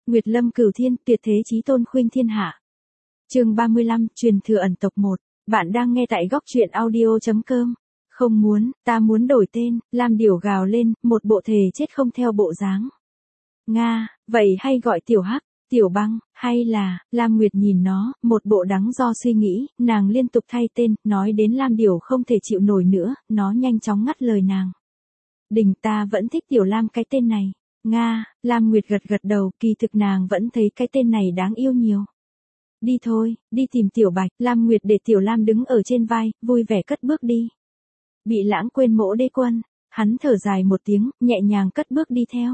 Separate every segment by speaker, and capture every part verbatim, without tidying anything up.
Speaker 1: Nguyệt Lâm Cửu Thiên, tuyệt thế chí tôn khuynh thiên hạ. Chương ba mươi lăm, truyền thừa ẩn tộc một. Bạn đang nghe tại góc truyện audio chấm com. Không muốn, ta muốn đổi tên, Lam Điểu gào lên, một bộ thề chết không theo bộ dáng. Nga, vậy hay gọi Tiểu Hắc, Tiểu Băng, hay là, Lam Nguyệt nhìn nó, một bộ đắn do suy nghĩ, nàng liên tục thay tên, nói đến Lam Điểu không thể chịu nổi nữa, nó nhanh chóng ngắt lời nàng. Đình ta vẫn thích Tiểu Lam cái tên này. Nga, Lam Nguyệt gật gật đầu, kỳ thực nàng vẫn thấy cái tên này đáng yêu nhiều. Đi thôi, đi tìm Tiểu Bạch, Lam Nguyệt để Tiểu Lam đứng ở trên vai, vui vẻ cất bước đi. Bị lãng quên Mỗ Đế Quân, hắn thở dài một tiếng, nhẹ nhàng cất bước đi theo.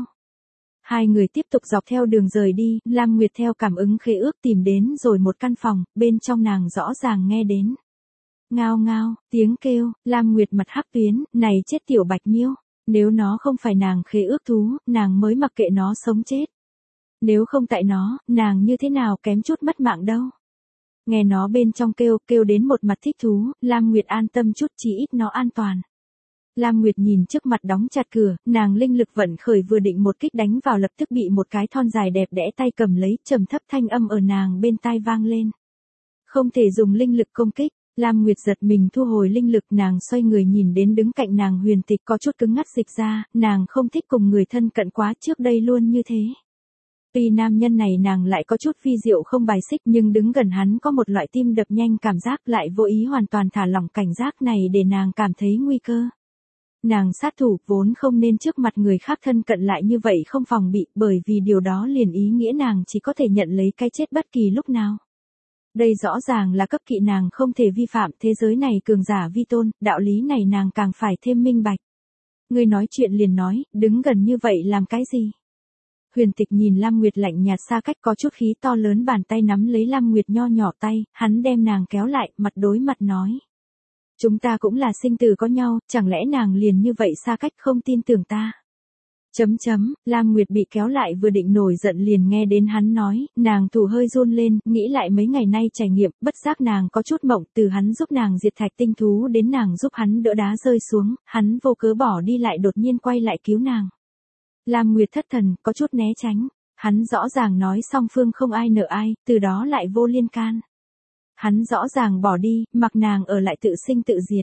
Speaker 1: Hai người tiếp tục dọc theo đường rời đi, Lam Nguyệt theo cảm ứng khế ước tìm đến rồi một căn phòng, bên trong nàng rõ ràng nghe đến. Ngao ngao, tiếng kêu, Lam Nguyệt mặt hắc tuyến, này chết Tiểu Bạch miêu. Nếu nó không phải nàng khế ước thú, nàng mới mặc kệ nó sống chết. Nếu không tại nó, nàng như thế nào kém chút mất mạng đâu. Nghe nó bên trong kêu, kêu đến một mặt thích thú, Lam Nguyệt an tâm chút, chỉ ít nó an toàn. Lam Nguyệt nhìn trước mặt đóng chặt cửa, nàng linh lực vận khởi vừa định một kích đánh vào lập tức bị một cái thon dài đẹp đẽ tay cầm lấy, trầm thấp thanh âm ở nàng bên tai vang lên. Không thể dùng linh lực công kích. Lam Nguyệt giật mình thu hồi linh lực, nàng xoay người nhìn đến đứng cạnh nàng Huyền Tịch có chút cứng ngắc dịch ra, nàng không thích cùng người thân cận quá, trước đây luôn như thế. Tuy nam nhân này nàng lại có chút phi diệu không bài xích, nhưng đứng gần hắn có một loại tim đập nhanh cảm giác, lại vô ý hoàn toàn thả lỏng cảnh giác này để nàng cảm thấy nguy cơ. Nàng sát thủ vốn không nên trước mặt người khác thân cận lại như vậy không phòng bị, bởi vì điều đó liền ý nghĩa nàng chỉ có thể nhận lấy cái chết bất kỳ lúc nào. Đây rõ ràng là cấp kỵ nàng không thể vi phạm, thế giới này cường giả vi tôn, đạo lý này nàng càng phải thêm minh bạch. Người nói chuyện liền nói, đứng gần như vậy làm cái gì? Huyền Tịch nhìn Lam Nguyệt lạnh nhạt xa cách, có chút khí to lớn bàn tay nắm lấy Lam Nguyệt nho nhỏ tay, hắn đem nàng kéo lại, mặt đối mặt nói. Chúng ta cũng là sinh tử có nhau, chẳng lẽ nàng liền như vậy xa cách không tin tưởng ta? Chấm chấm, Lam Nguyệt bị kéo lại vừa định nổi giận liền nghe đến hắn nói, nàng thủ hơi run lên, nghĩ lại mấy ngày nay trải nghiệm, bất giác nàng có chút mộng, từ hắn giúp nàng diệt thạch tinh thú đến nàng giúp hắn đỡ đá rơi xuống, hắn vô cớ bỏ đi lại đột nhiên quay lại cứu nàng. Lam Nguyệt thất thần, có chút né tránh, hắn rõ ràng nói song phương không ai nợ ai, từ đó lại vô liên can. Hắn rõ ràng bỏ đi, mặc nàng ở lại tự sinh tự diệt.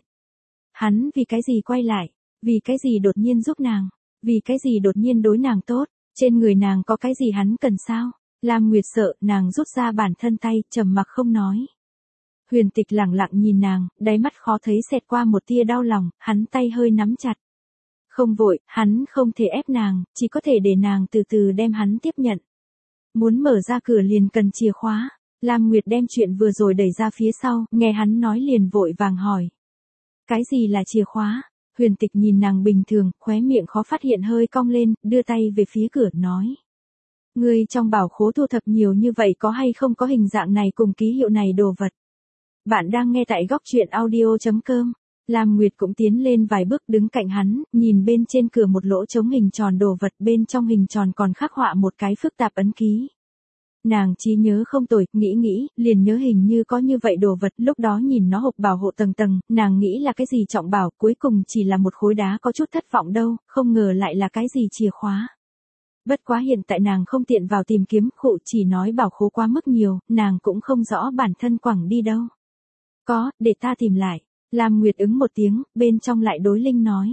Speaker 1: Hắn vì cái gì quay lại, vì cái gì đột nhiên giúp nàng. Vì cái gì đột nhiên đối nàng tốt, trên người nàng có cái gì hắn cần sao? Lam Nguyệt sợ, nàng rút ra bản thân tay, trầm mặc không nói. Huyền Tịch lặng lặng nhìn nàng, đáy mắt khó thấy xẹt qua một tia đau lòng, hắn tay hơi nắm chặt. Không vội, hắn không thể ép nàng, chỉ có thể để nàng từ từ đem hắn tiếp nhận. Muốn mở ra cửa liền cần chìa khóa. Lam Nguyệt đem chuyện vừa rồi đẩy ra phía sau, nghe hắn nói liền vội vàng hỏi. Cái gì là chìa khóa? Huyền Tịch nhìn nàng bình thường, khóe miệng khó phát hiện hơi cong lên, đưa tay về phía cửa nói. Ngươi trong bảo khố thu thập nhiều như vậy có hay không có hình dạng này cùng ký hiệu này đồ vật? Bạn đang nghe tại góc truyện audio chấm com. Lam Nguyệt cũng tiến lên vài bước đứng cạnh hắn, nhìn bên trên cửa một lỗ trống hình tròn đồ vật, bên trong hình tròn còn khắc họa một cái phức tạp ấn ký. Nàng trí nhớ không tồi, nghĩ nghĩ, liền nhớ hình như có như vậy đồ vật, lúc đó nhìn nó hộp bảo hộ tầng tầng, nàng nghĩ là cái gì trọng bảo, cuối cùng chỉ là một khối đá, có chút thất vọng đâu, không ngờ lại là cái gì chìa khóa. Bất quá hiện tại nàng không tiện vào tìm kiếm, khụ chỉ nói bảo khố quá mức nhiều, nàng cũng không rõ bản thân quẳng đi đâu. Có, để ta tìm lại. Lam Nguyệt ứng một tiếng, bên trong lại đối Linh nói.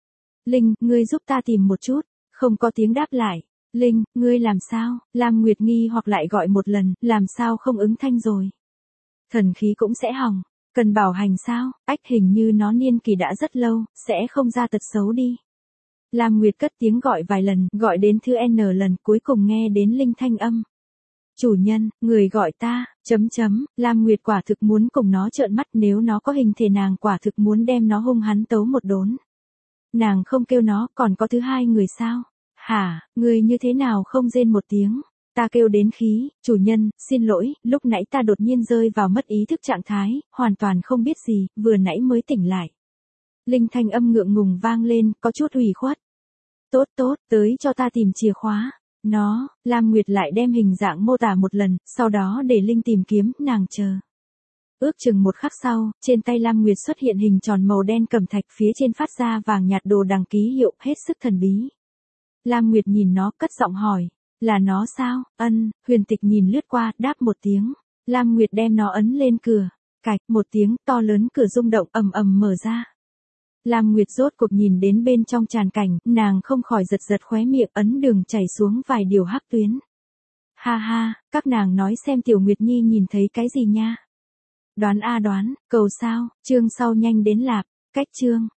Speaker 1: Linh, ngươi giúp ta tìm một chút, không có tiếng đáp lại. Linh, ngươi làm sao? Lam Nguyệt nghi hoặc lại gọi một lần, làm sao không ứng thanh rồi? Thần khí cũng sẽ hỏng, cần bảo hành sao? Ách hình như nó niên kỳ đã rất lâu, sẽ không ra tật xấu đi. Lam Nguyệt cất tiếng gọi vài lần, gọi đến thứ N lần, cuối cùng nghe đến Linh thanh âm. Chủ nhân, người gọi ta, chấm chấm, Lam Nguyệt quả thực muốn cùng nó trợn mắt, nếu nó có hình thể nàng quả thực muốn đem nó hung hắn tấu một đốn. Nàng không kêu nó, còn có thứ hai người sao? Hả, người như thế nào không rên một tiếng? Ta kêu đến khí, chủ nhân, xin lỗi, lúc nãy ta đột nhiên rơi vào mất ý thức trạng thái, hoàn toàn không biết gì, vừa nãy mới tỉnh lại. Linh thanh âm ngượng ngùng vang lên, có chút ủy khuất. Tốt tốt, tới cho ta tìm chìa khóa. Nó, Lam Nguyệt lại đem hình dạng mô tả một lần, sau đó để Linh tìm kiếm, nàng chờ. Ước chừng một khắc sau, trên tay Lam Nguyệt xuất hiện hình tròn màu đen cẩm thạch, phía trên phát ra vàng nhạt đồ đằng ký hiệu, hết sức thần bí. Lam Nguyệt nhìn nó, cất giọng hỏi, Là nó sao? Ân, Huyền Tịch nhìn lướt qua, đáp một tiếng. Lam Nguyệt đem nó ấn lên cửa. Cạch, một tiếng, to lớn cửa rung động ầm ầm mở ra. Lam Nguyệt rốt cuộc nhìn đến bên trong tràn cảnh, nàng không khỏi giật giật khóe miệng, ấn đường chảy xuống vài điều hắc tuyến. Ha ha, các nàng nói xem Tiểu Nguyệt Nhi nhìn thấy cái gì nha. Đoán a đoán, cầu sao, chương sau nhanh đến lạp, cách chương.